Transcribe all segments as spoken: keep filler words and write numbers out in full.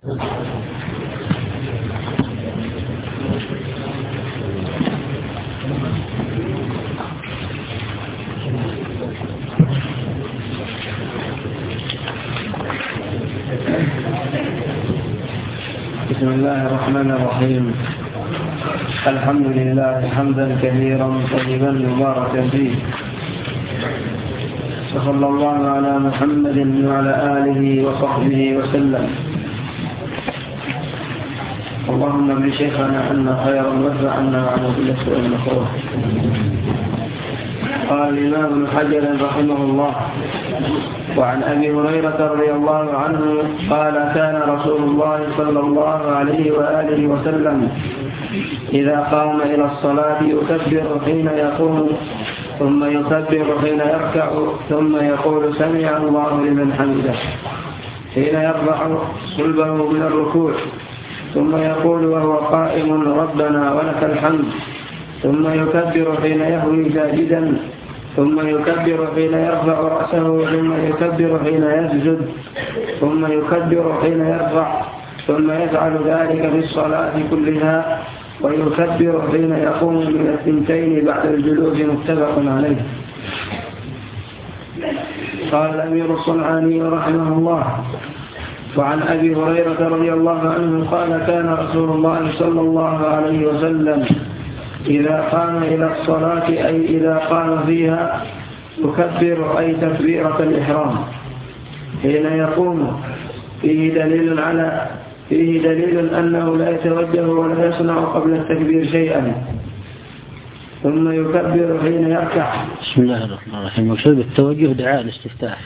بسم الله الرحمن الرحيم. الحمد لله حمدا كثيرا طيبا مباركا فيه، وصلى الله على محمد وعلى آله وصحبه وسلم. اللهم ابن شيخنا أن خيرا وادفع عنا وعنه كل سوء مكروه. قال الإمام ابن حجر رحمه الله: وعن أبي هريرة رضي الله عنه قال: كان رسول الله صلى الله عليه وآله وسلم إذا قام إلى الصلاة يكبر حين يقوم، ثم يكبر حين يركع، ثم يقول: سمع الله لمن حمده، حين يرفع صلبه من الركوع، ثم يقول وهو قائم: ربنا ولك الحمد، ثم يكبر حين يهوي ساجدا، ثم يكبر حين يرفع رأسه، ثم يكبر حين يسجد، ثم يكبر حين يرفع، ثم يفعل ذلك في الصلاة كلها، ويكبر حين يقوم من الثنتين بعد الجلوس، متفق عليه. قال الأمير الصنعاني رحمه الله: وعن أبي هريرة رضي الله عنه قال: كان رسول الله صلى الله عليه وسلم إذا قام إلى الصلاة، أي إذا قام فيها، يكبر، أي تكبيرة الإحرام، حين يقوم. فيه دليل على فيه دليل أنه لا يتوجه ولا يصنع قبل التكبير شيئا، ثم يكبر حين يركع. بسم الله الرحمن الرحيم. مقصود بالتوجه دعاء الاستفتاح.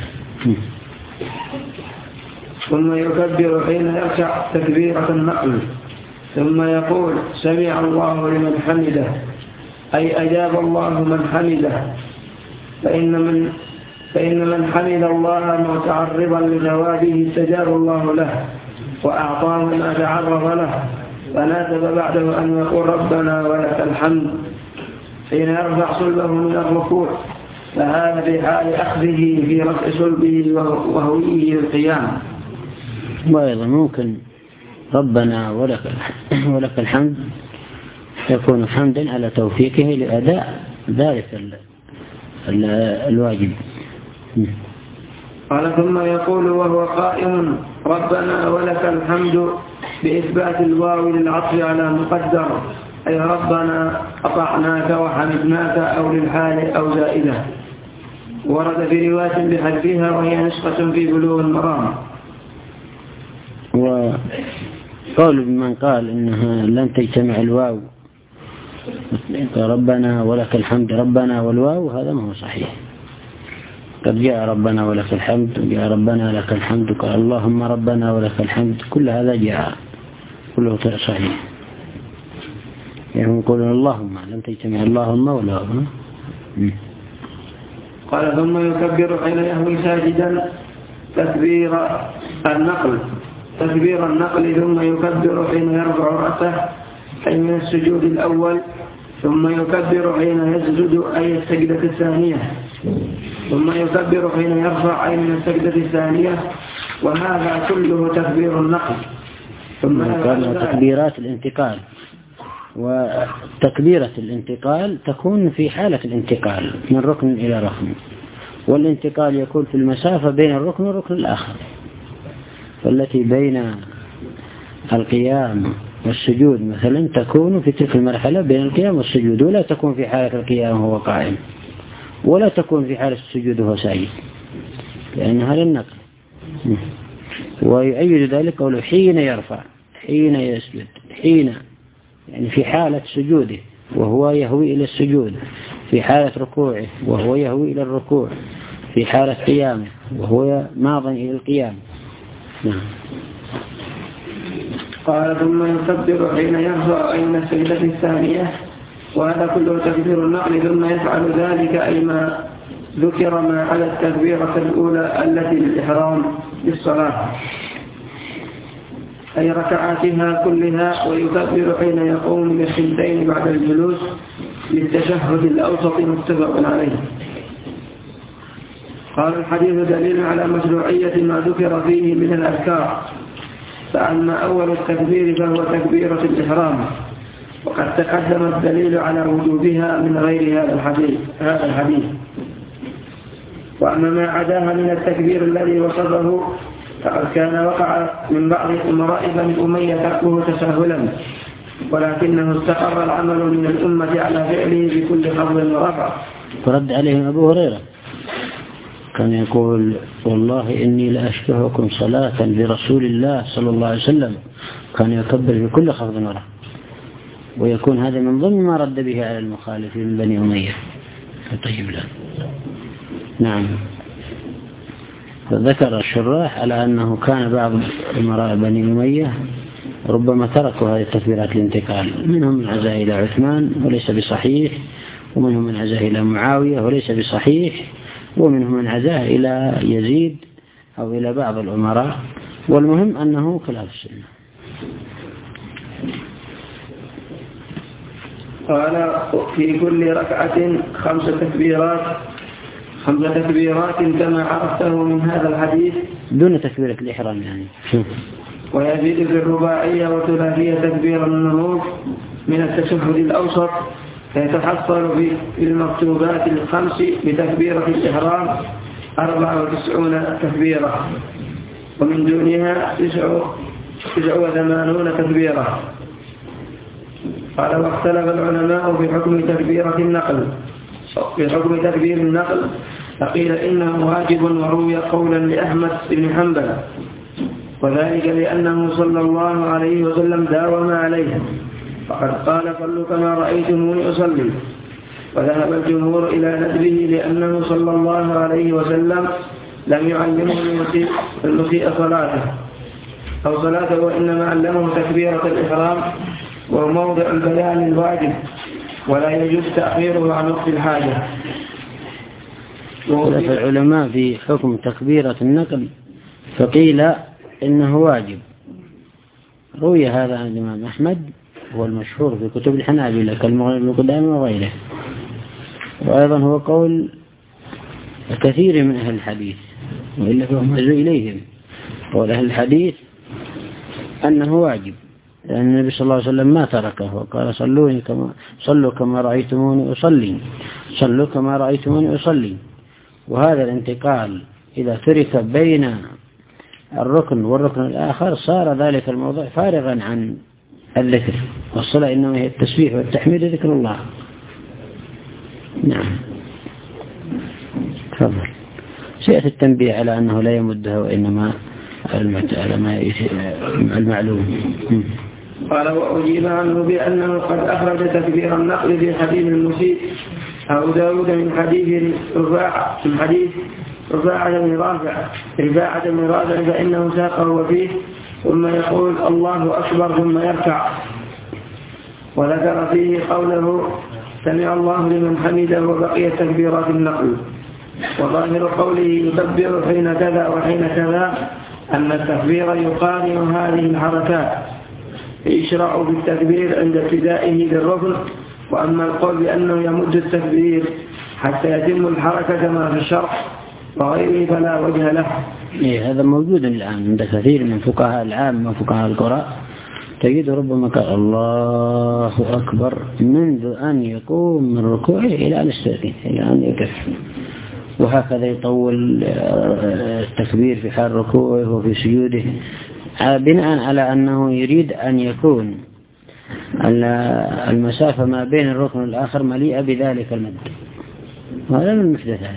ثم يكبر حين يركع تكبيرة النقل، ثم يقول: سمع الله لمن حمده، أي أجاب الله من حمده. فإن من فإن من حمد الله متعرضا لجوابه استجاب الله له وأعطاه ما تعرض له، فناسب بعده أن يقول: ربنا ولك الحمد، حين يرفع صلبه من الركوع، فهذا في حال أخذه في رفع صلبه وهويه للقيام. وأيضا ممكن ربنا ولك ولك الحمد يكون حمدا على توفيقه لأداء ذلك الواجب. قال: ثم يقول وهو قائم: ربنا ولك الحمد، بإثبات الواو للعطف على مقدر، أي ربنا أطعناك وحمدناك، أو للحال أو زائدة. ورد في رواية بحذفها، وهي نسخة في بلوغ المرام. وقول من قال إنها لن تجتمع الواو ربنا ولك الحمد ربنا والواو، هذا ما هو صحيح. قد جاء ربنا ولك الحمد، وجاء ربنا لك الحمد، قال اللهم ربنا ولك الحمد، كل هذا جاء كله صحيح. يعني يقولون اللهم لم تجتمع اللهم والواو. قال: ثم يكبر حين يهوي ساجدا تكبير النقل تكبير النقل ثم يكبر حين يرفع رأسه، أي من السجود الأول، ثم يكبر حين يسجد، أي السجدة الثانية، ثم يكبر حين يرفع، أي من السجدة الثانية، وهذا كله تكبير النقل. ثم قال تكبيرات الانتقال، وتكبيرة الانتقال تكون في حالة الانتقال من ركن إلى ركن، والانتقال يكون في المسافة بين الركن والركن الآخر، والتي بين القيام والسجود مثلا تكون في تلك المرحلة بين القيام والسجود، ولا تكون في حالة القيام وهو قائم، ولا تكون في حالة السجود وهو ساجد، لأنها للنقل. ويؤيد ذلك قوله حين يرفع، حين يسجد، حين يعني في حالة سجوده وهو يهوي إلى السجود، في حالة ركوعه وهو يهوي إلى الركوع، في حالة قيامه وهو ماض إلى القيام. نعم. قال: ثم يكبر حين يرفع، أي من السجدة الثانية، وهذا كله تكبير النقل. ثم يفعل ذلك، أي ما ذكر ما على التكبيرة الأولى التي للإحرام بالصلاة، أي ركعاتها كلها. ويكبر حين يقوم من الثنتين بعد الجلوس للتشهد الأوسط، متفق عليه. قال: الحديث دليل على مشروعية ما ذكر فيه من الأذكار، فأما أول التكبير فهو تكبيرة الإحرام، وقد تقدم الدليل على وجوبها من غير هذا الحديث هذا الحديث وأما ما عداها من التكبير الذي وصفه فقد كان وقع من بعض أمراء بني أمية تركه تساهلا، ولكنه استقر العمل من الأمة على فعله بكل خفض ورفع. ورد عليهم أبو هريرة كان يقول والله إني لأشبهكم صلاة برسول الله صلى الله عليه وسلم، كان يكبر بكل خفض ورفع، ويكون هذا من ضمن ما رد به على المخالفين من بني أمية. طيب لا نعم. فذكر الشراح على أنه كان بعض أمراء بني أمية ربما تركوا هذه التكبيرات الانتقال، منهم من عزاه إلى عثمان وليس بصحيح، ومنهم من عزاه إلى معاوية وليس بصحيح، ومنهم من عزاه إلى يزيد أو إلى بعض الأمراء، والمهم أنه خلاف السنة. قال في كل ركعة خمس تكبيرات خمس تكبيرات كما عرفته من هذا الحديث دون تكبيرة الإحرام يعني. ويزيد في الرباعية وثلاثية تكبير النهوض من التشهد الأوسط، فيتحصل في المكتوبات الخمس بتكبيرة الإحرام أربع وتسعون تكبيرة، ومن دونها تسع وثمانون تكبيرة. قال واختلف العلماء في حكم تكبيرة النقل في حكم تكبير النقل، فقيل إنه واجب وروي قولا لأحمد بن حنبل، وذلك لأنه صلى الله عليه وسلم داوم عليه، فقد قال صلوا كما رأيتموني أصلي. وذهب الجمهور إلى ندبه لأنه صلى الله عليه وسلم لم يعلمه المسيء صلاته أو صلاته، وإنما علمه تكبيرة الإحرام، وهو موضع البيان الواجب ولا يجوز تأخيره عن وقت الحاجة. اختلف العلماء في حكم تكبيرة النقل، فقيل إنه واجب، روي هذا عن الإمام أحمد هو المشهور في كتب الحنابلة كالمغني بن قدامة وغيره، وأيضا هو قول كثير من أهل الحديث، وإلا فهم هزوا إليهم قول أهل الحديث أنه واجب، لأن النبي صلى الله عليه وسلم ما تركه وقال صلوني كما صلوا كما رأيتموني أصلي صلوا كما رأيتموني أصلي. وهذا الانتقال إذا ترك بين الركن والركن الآخر صار ذلك الموضوع فارغا عن الذكر، والصلاة إنما هي التسبيح والتحميد ذكر الله. نعم تفضل. سيأتي التنبيه على أنه لا يمدها وإنما على ما المعلوم. قال وأجيب عنه بأنه قد أخرج تكبير النقل في حديث المسيء أبو داود من حديث رفاعة من حديث رفاعة بن رافع رفاعة بن رافع فإنه ساقه وفيه ثم يقول الله أكبر ثم يركع، وذكر فيه قوله سمع الله لمن حمده وبقية تكبيرات النقل. وظاهر قوله يكبر حين كذا وحين كذا أن التكبير يقارن هذه الحركات، يشرع بالتكبير عند ابتدائه بالركن، وأما القول بأنه يمد التكبير حتى يتم الحركة كما في الشرح وغيره فلا وجه له. إيه هذا موجود الآن عند كثير من فقهاء العام وفقهاء القراء، تجد ربما قال الله أكبر منذ أن يقوم من ركوعه إلى أن يستأذن إلى أن يكف، وهكذا يطول التكبير في حال ركوعه وفي سجوده بناء على أنه يريد أن يكون المسافة ما بين الركن والآخر مليئة بذلك المد. هذا من المحدثات.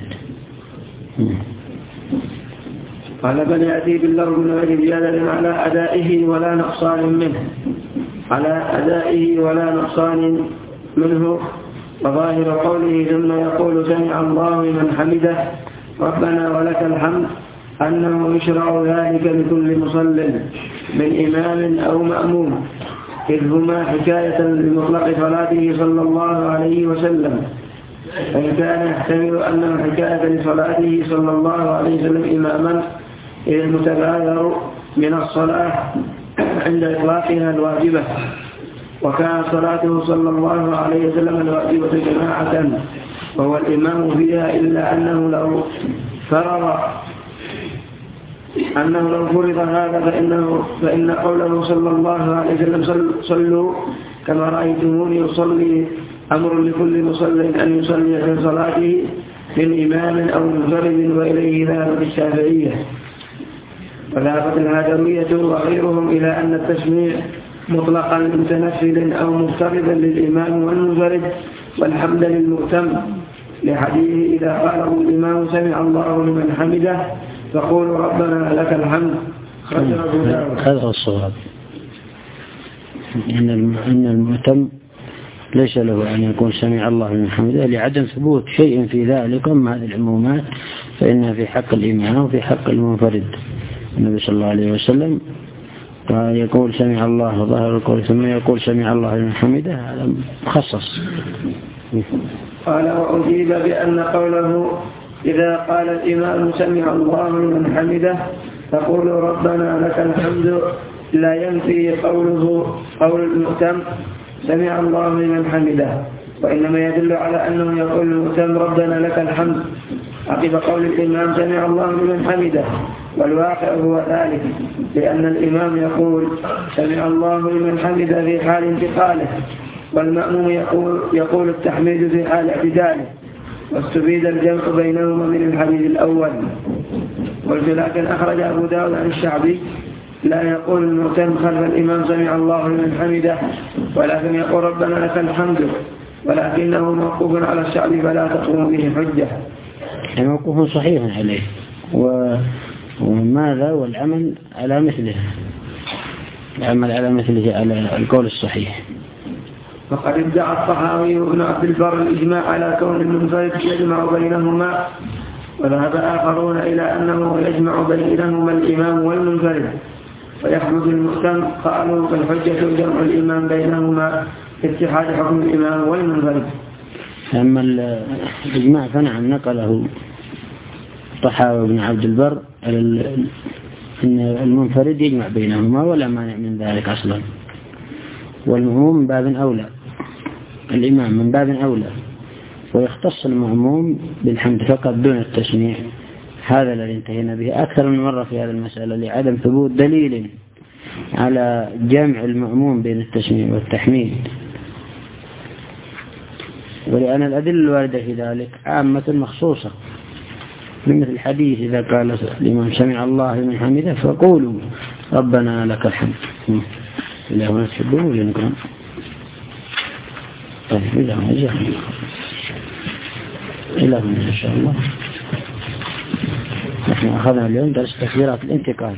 قال بل يأتي باللفظ من غير زيادة على أدائه ولا نقصان منه على أدائه ولا نقصان منه وظاهر قوله ثم يقول سمع الله لمن حمده ربنا ولك الحمد أنه يشرع ذلك لكل مصل من إمام أو مأموم، إذ هما حكاية لمطلق صلاته صلى الله عليه وسلم، فإن كان يحتمل أنه حكاية لصلاته صلى الله عليه وسلم إماما إذ المتبادر من الصلاة عند إطلاقها الواجبة، وكان صلاته صلى الله عليه وسلم الواجبة جماعة وهو الإمام فيها، إلا أنه لو فرض أنه لو فرض هذا فإنه فإن قوله صلى الله عليه وسلم صلوا كما رأيتموني أصلي أمر لكل مصل أن يصلي في صلاته من إمام أو منفرد، وإليه ذهبت الشافعية وذهبت الهادوية وغيرهم إلى أن التسميع مطلقا متنفذ أو مفترضا للإمام والمنفرد والحمد للمؤتم، لحديث إذا قاله الإمام سمع الله لمن حمده فقولوا ربنا لك الحمد. هذا هو الصواب، إن المؤتم ليس له أن يكون سمع الله لمن حمده لعدم ثبوت شيء في ذلك. أما هذه العمومات فإنها في حق الإمام وفي حق المنفرد. النبي صلى الله عليه وسلم قال يقول سمع الله ظهر القول ثم يقول سمع الله لمن حمده، هذا مخصص. قال وأجيب بأن قوله إذا قال الإمام سمع الله لمن حمده فقولوا ربنا لك الحمد لا ينفي قوله قول المؤتم سمع الله لمن حمده، وإنما يدل على أنه يقول المؤتم ربنا لك الحمد عقب قول الإمام سمع الله لمن حمده، والواقع هو ذلك، لأن الإمام يقول سمع الله لمن حمده في حال انتقاله، والمأموم يقول, يقول التحميد في حال اعتداله، واستفيد الجمع بينهما من الحديث الأول. قلت لكن أخرج أبو داود عن الشعبي لا يقول المؤتم خلف الإمام سمع الله لمن حمده، ولكن يقول ربنا لك الحمد، ولكنه موقوف على الشعبي فلا تقوم به حجة. موقوف صحيح عليه، وماذا والعمل على مثله، العمل على مثله على القول الصحيح. فقد ادعى الطحاوي وابن عبد البر الإجماع على كون المنفرد يجمع بينهما، وذهب آخرون إلى أنه يجمع بينهما الإمام والمنفرد ويحمد المؤتم. قالوا فالحجة جمع الإمام بينهما اتحاد حكم الإمام والمنفرد. أما الإجماع فنعم نقله الطحاوي وابن عبد البر أن المنفرد يجمع بينهما ولا مانع من ذلك أصلا، والمأموم من باب أولى، الإمام من باب أولى، ويختص المأموم بالحمد فقط دون التسميع. هذا الذي انتهينا به أكثر من مرة في هذه المسألة لعدم ثبوت دليل على جمع المأموم بين التسميع والتحميد، ولأن الأدلة الواردة في ذلك عامة مخصوصة، مثل الحديث إذا قال الإمام سمع الله لمن حمده فقولوا ربنا لك الحمد. إلى هنا تحبون ولا نكرم؟ طيب إلى هنا جاء إلى هنا إن شاء الله. نحن أخذنا اليوم درس تكبيرات الانتقال.